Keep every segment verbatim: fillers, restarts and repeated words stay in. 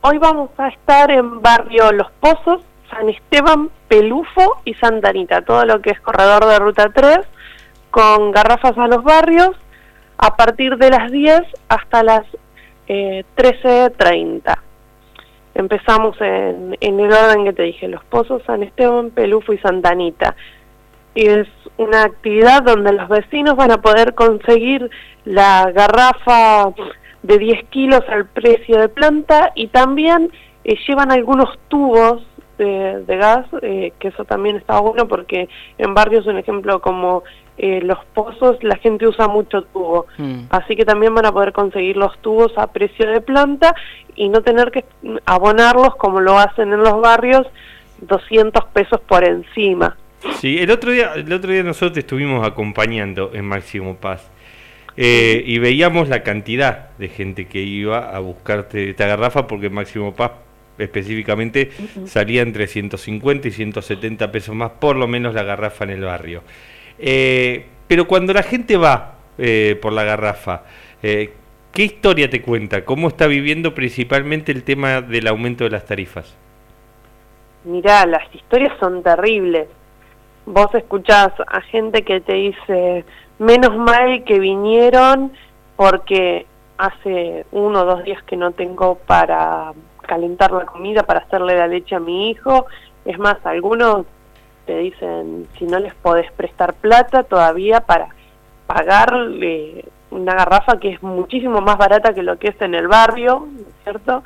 hoy vamos a estar en barrio Los Pozos, San Esteban, Pelufo y Santa Anita, todo lo que es corredor de Ruta tres, con garrafas a los barrios, a partir de las diez hasta las eh, trece treinta. Empezamos en, en el orden que te dije, Los Pozos, San Esteban, Pelufo y Santa Anita. Y es una actividad donde los vecinos van a poder conseguir la garrafa de diez kilos al precio de planta, y también eh, llevan algunos tubos de, de gas, eh, que eso también está bueno porque en barrios, un ejemplo como eh, Los Pozos, la gente usa mucho tubo, mm. así que también van a poder conseguir los tubos a precio de planta y no tener que abonarlos como lo hacen en los barrios, doscientos pesos por encima. Sí, el otro día, el otro día nosotros te estuvimos acompañando en Máximo Paz. Eh, y veíamos la cantidad de gente que iba a buscarte esta garrafa, porque Máximo Paz específicamente uh-huh. salía entre ciento cincuenta y ciento setenta pesos más, por lo menos la garrafa en el barrio. Eh, pero cuando la gente va eh, por la garrafa, eh, ¿qué historia te cuenta? ¿Cómo está viviendo principalmente el tema del aumento de las tarifas? Mirá, las historias son terribles. Vos escuchás a gente que te dice, menos mal que vinieron porque hace uno o dos días que no tengo para calentar la comida, para hacerle la leche a mi hijo. Es más, algunos te dicen, si no les podés prestar plata todavía para pagarle una garrafa que es muchísimo más barata que lo que es en el barrio, ¿no es cierto?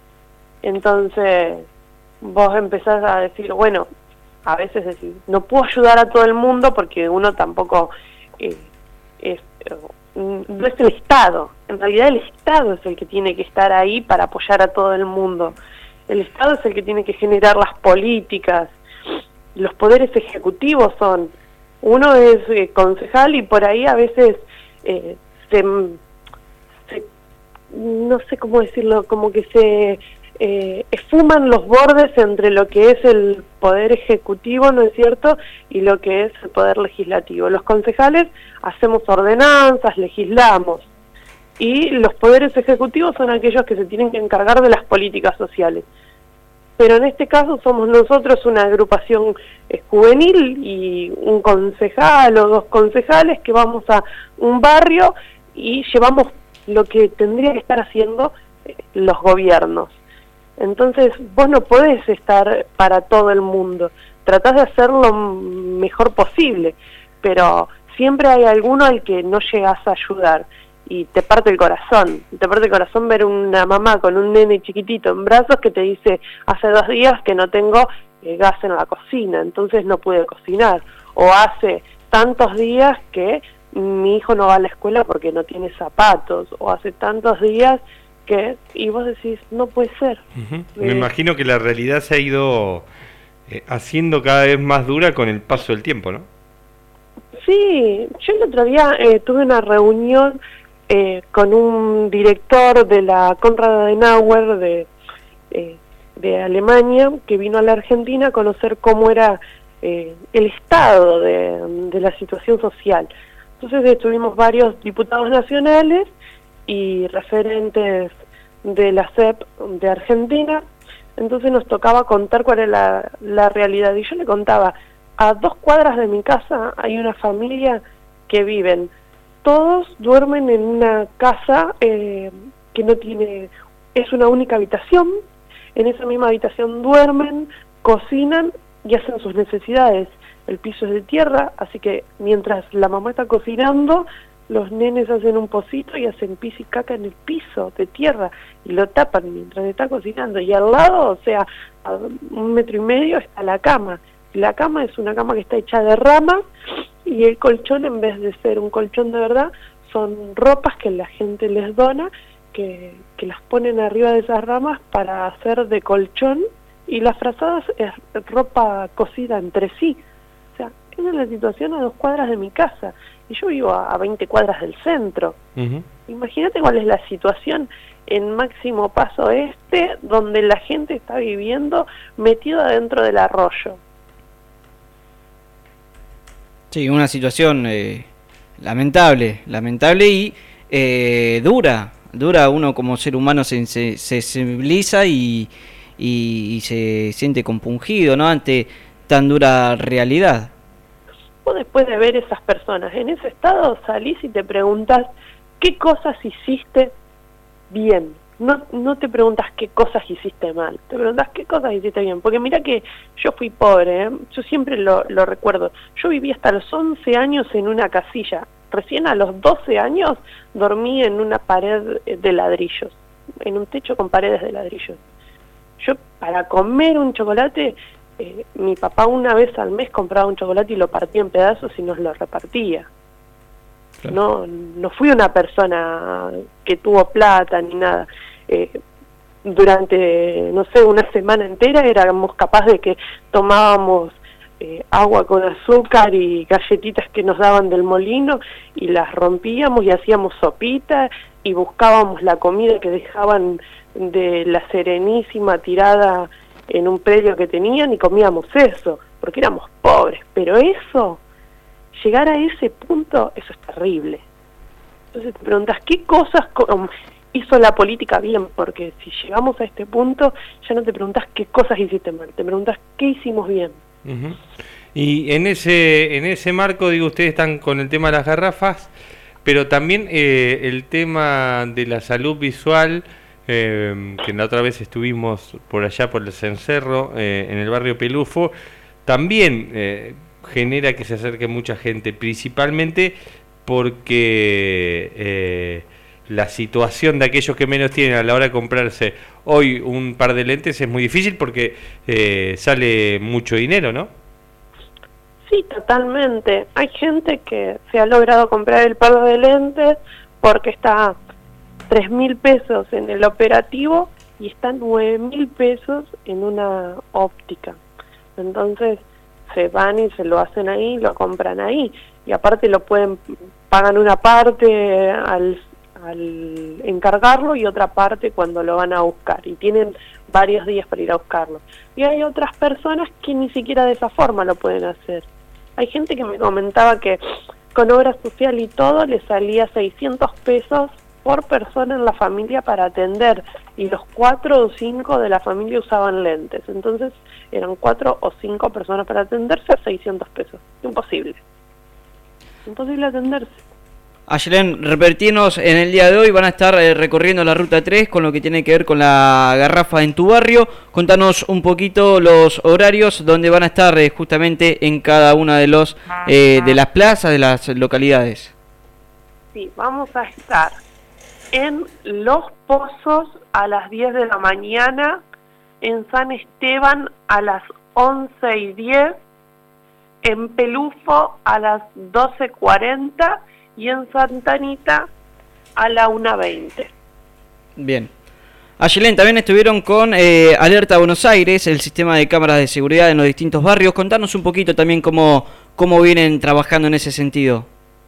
Entonces vos empezás a decir, bueno, a veces decir, no puedo ayudar a todo el mundo porque uno tampoco eh, es, eh, no es el Estado. En realidad el Estado es el que tiene que estar ahí para apoyar a todo el mundo. El Estado es el que tiene que generar las políticas. Los poderes ejecutivos son, uno es eh, concejal y por ahí a veces eh, se, se, no sé cómo decirlo, como que se Eh, esfuman los bordes entre lo que es el poder ejecutivo, ¿no es cierto?, y lo que es el poder legislativo. Los concejales hacemos ordenanzas, legislamos, y los poderes ejecutivos son aquellos que se tienen que encargar de las políticas sociales. Pero en este caso somos nosotros una agrupación eh, juvenil y un concejal o dos concejales que vamos a un barrio y llevamos lo que tendría que estar haciendo eh, los gobiernos. Entonces vos no podés estar para todo el mundo, tratás de hacer lo mejor posible, pero siempre hay alguno al que no llegás a ayudar y te parte el corazón, te parte el corazón ver una mamá con un nene chiquitito en brazos que te dice, hace dos días que no tengo eh, gas en la cocina, entonces no pude cocinar, o hace tantos días que mi hijo no va a la escuela porque no tiene zapatos, o hace tantos días que, y vos decís, no puede ser. Uh-huh. Me eh, imagino que la realidad se ha ido eh, haciendo cada vez más dura con el paso del tiempo, ¿no? Sí, yo el otro día eh, tuve una reunión eh, con un director de la Konrad Adenauer de, eh, de Alemania, que vino a la Argentina a conocer cómo era eh, el estado de, de la situación social. Entonces estuvimos varios diputados nacionales y referentes de la C E P de Argentina, entonces nos tocaba contar cuál era la, la realidad, y yo le contaba, a dos cuadras de mi casa hay una familia que viven, todos duermen en una casa eh, que no tiene, es una única habitación, en esa misma habitación duermen, cocinan y hacen sus necesidades, el piso es de tierra, así que mientras la mamá está cocinando, los nenes hacen un pocito y hacen pis y caca en el piso de tierra y lo tapan mientras está cocinando. Y al lado, o sea, a un metro y medio está la cama. La cama es una cama que está hecha de ramas y el colchón, en vez de ser un colchón de verdad, son ropas que la gente les dona, que, que las ponen arriba de esas ramas para hacer de colchón, y las frazadas es ropa cosida entre sí. O sea, esa es la situación a dos cuadras de mi casa. Y yo vivo a veinte cuadras del centro. Uh-huh. Imagínate cuál es la situación en Máximo Paz Oeste, donde la gente está viviendo metido adentro del arroyo. Sí, una situación eh, lamentable, lamentable y eh, dura dura, uno como ser humano se, se, se sensibiliza y, y, y se siente compungido, ¿no?, ante tan dura realidad. Vos después de ver esas personas en ese estado salís y te preguntás qué cosas hiciste bien. No, no te preguntas qué cosas hiciste mal, te preguntas qué cosas hiciste bien. Porque mira que yo fui pobre, ¿eh? Yo siempre lo, lo recuerdo. Yo viví hasta los once años en una casilla. Recién a los doce años dormí en una pared de ladrillos, en un techo con paredes de ladrillos. Yo para comer un chocolate, eh, mi papá una vez al mes compraba un chocolate y lo partía en pedazos y nos lo repartía. Claro. No, no fui una persona que tuvo plata ni nada. Eh, durante, no sé, una semana entera éramos capaces de que tomábamos eh, agua con azúcar y galletitas que nos daban del molino y las rompíamos y hacíamos sopita y buscábamos la comida que dejaban de la Serenísima tirada en un predio que tenían y comíamos eso, porque éramos pobres. Pero eso, llegar a ese punto, eso es terrible. Entonces te preguntas, ¿qué cosas hizo la política bien? Porque si llegamos a este punto, ya no te preguntas qué cosas hiciste mal, te preguntas qué hicimos bien. Uh-huh. Y en ese en ese marco, digo, ustedes están con el tema de las garrafas, pero también eh, el tema de la salud visual, eh, que la otra vez estuvimos por allá por el Cencerro, eh, en el barrio Pelufo, también eh, genera que se acerque mucha gente, principalmente porque eh, la situación de aquellos que menos tienen a la hora de comprarse hoy un par de lentes es muy difícil porque eh, sale mucho dinero, ¿no? Sí, totalmente. Hay gente que se ha logrado comprar el par de lentes porque está tres mil pesos en el operativo y está nueve mil pesos en una óptica. Entonces se van y se lo hacen ahí, lo compran ahí, y aparte lo pueden, pagan una parte al, al encargarlo y otra parte cuando lo van a buscar, y tienen varios días para ir a buscarlo. Y hay otras personas que ni siquiera de esa forma lo pueden hacer. Hay gente que me comentaba que con obra social y todo le salía seiscientos pesos por persona en la familia para atender, y los cuatro o cinco de la familia usaban lentes. Entonces eran cuatro o cinco personas para atenderse a seiscientos pesos. Imposible. Imposible atenderse. Ayelen, repetirnos, en el día de hoy van a estar eh, recorriendo la ruta tres con lo que tiene que ver con la garrafa en tu barrio. Contanos un poquito los horarios donde van a estar eh, justamente en cada una de los eh, de las plazas, de las localidades. Sí, vamos a estar en Los Pozos a las diez de la mañana, en San Esteban a las once y diez, en Pelufo a las doce cuarenta y en Santa Anita a la una veinte. Bien. Ayelen, también estuvieron con eh, Alerta Buenos Aires, el sistema de cámaras de seguridad en los distintos barrios. Contanos un poquito también cómo, cómo vienen trabajando en ese sentido.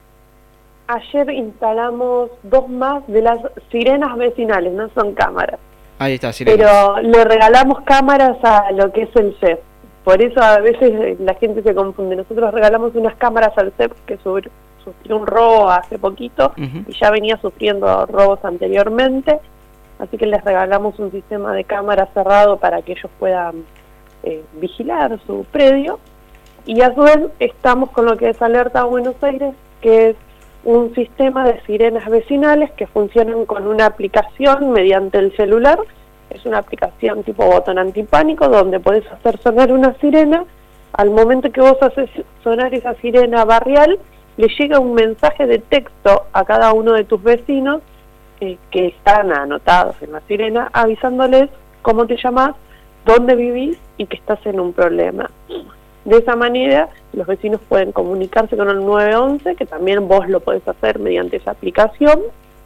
Ayer instalamos dos más de las sirenas vecinales, no son cámaras. Ahí está, sirenas. Pero le regalamos cámaras a lo que es el C E P. Por eso a veces la gente se confunde. Nosotros regalamos unas cámaras al C E P que sufrió un robo hace poquito, uh-huh, y ya venía sufriendo robos anteriormente. Así que les regalamos un sistema de cámaras cerrado para que ellos puedan eh, vigilar su predio. Y a su vez estamos con lo que es Alerta Buenos Aires, que es un sistema de sirenas vecinales que funcionan con una aplicación mediante el celular. Es una aplicación tipo botón antipánico donde podés hacer sonar una sirena. Al momento que vos haces sonar esa sirena barrial, le llega un mensaje de texto a cada uno de tus vecinos eh, que están anotados en la sirena, avisándoles cómo te llamás, dónde vivís y que estás en un problema. De esa manera, los vecinos pueden comunicarse con el nueve once, que también vos lo podés hacer mediante esa aplicación,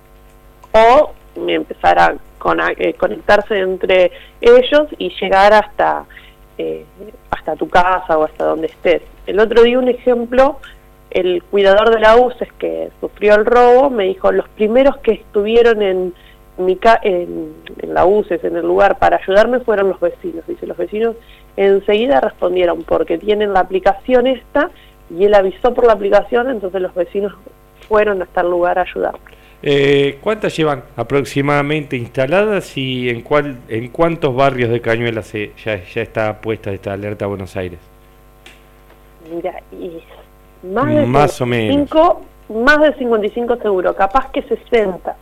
o empezar a, con, a eh, conectarse entre ellos y llegar hasta, eh, hasta tu casa o hasta donde estés. El otro día, un ejemplo, el cuidador de la U C E S que sufrió el robo me dijo, los primeros que estuvieron en, mi ca en, en la U C E S, en el lugar, para ayudarme fueron los vecinos. Dice, los vecinos enseguida respondieron porque tienen la aplicación esta, y él avisó por la aplicación, entonces los vecinos fueron hasta el lugar a ayudar. Eh, ¿Cuántas llevan aproximadamente instaladas y en cuál, en cuántos barrios de Cañuelas se, ya, ya está puesta esta alerta a Buenos Aires? Mira, y más de más o menos. Más de cincuenta y cinco seguro, capaz que sesenta.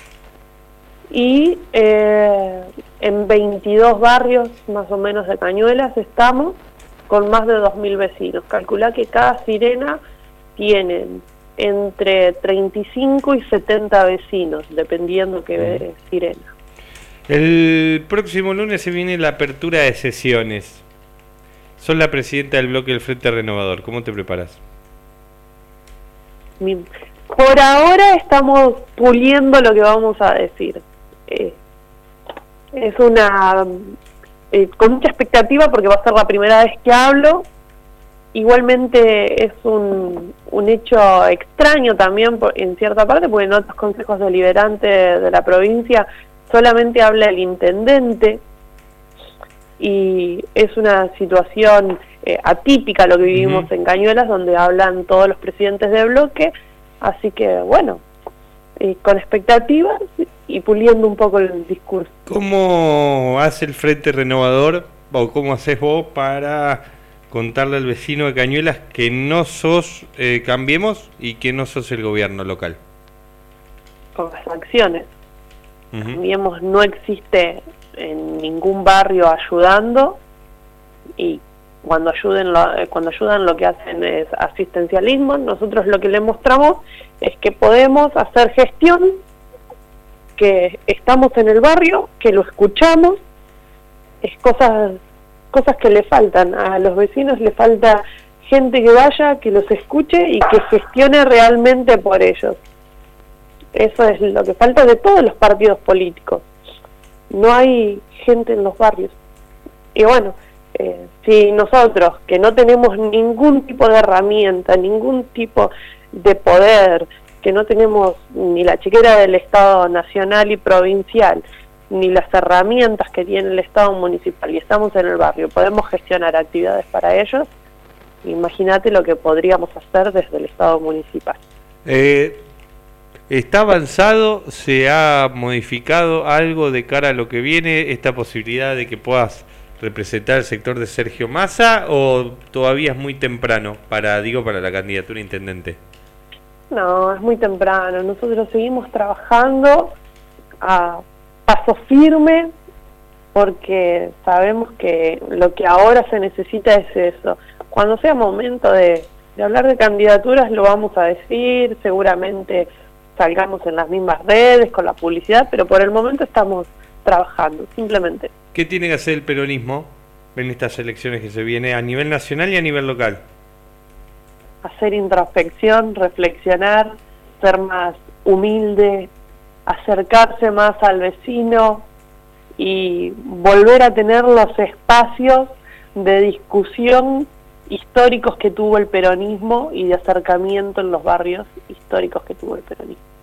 Y eh, en veintidós barrios más o menos de Cañuelas estamos con más de dos mil vecinos. Calculá que cada sirena tiene entre treinta y cinco y setenta vecinos, dependiendo qué mm. sirena. El próximo lunes se viene la apertura de sesiones. Sos la presidenta del bloque del Frente Renovador. ¿Cómo te preparas? Mi, por ahora estamos puliendo lo que vamos a decir. Eh, es una... Eh, con mucha expectativa porque va a ser la primera vez que hablo. Igualmente es un, un hecho extraño también por, en cierta parte, porque en otros consejos deliberantes de la provincia solamente habla el intendente y es una situación eh, atípica lo que vivimos uh-huh. en Cañuelas, donde hablan todos los presidentes de bloque, así que bueno, eh, con expectativas y puliendo un poco el discurso. ¿Cómo hace el Frente Renovador o cómo haces vos para contarle al vecino de Cañuelas que no sos eh, Cambiemos y que no sos el gobierno local? Con las acciones. Uh-huh. Cambiemos no existe en ningún barrio ayudando, y cuando ayuden lo, cuando ayudan lo que hacen es asistencialismo. Nosotros lo que le mostramos es que podemos hacer gestión, que estamos en el barrio, que lo escuchamos, es cosas cosas que le faltan a los vecinos, le falta gente que vaya, que los escuche y que gestione realmente por ellos. Eso es lo que falta de todos los partidos políticos. No hay gente en los barrios. Y bueno, eh, si nosotros, que no tenemos ningún tipo de herramienta, ningún tipo de poder, que no tenemos ni la chequera del Estado nacional y provincial, ni las herramientas que tiene el Estado municipal, y estamos en el barrio, podemos gestionar actividades para ellos, imagínate lo que podríamos hacer desde el Estado municipal. Eh, ¿Está avanzado? ¿Se ha modificado algo de cara a lo que viene? ¿Esta posibilidad de que puedas representar el sector de Sergio Massa o todavía es muy temprano para, digo, para la candidatura a intendente? No, es muy temprano. Nosotros seguimos trabajando a paso firme porque sabemos que lo que ahora se necesita es eso. Cuando sea momento de, de hablar de candidaturas lo vamos a decir, seguramente salgamos en las mismas redes con la publicidad, pero por el momento estamos trabajando, simplemente. ¿Qué tiene que hacer el peronismo en estas elecciones que se vienen a nivel nacional y a nivel local? Hacer introspección, reflexionar, ser más humilde, acercarse más al vecino y volver a tener los espacios de discusión históricos que tuvo el peronismo y de acercamiento en los barrios históricos que tuvo el peronismo.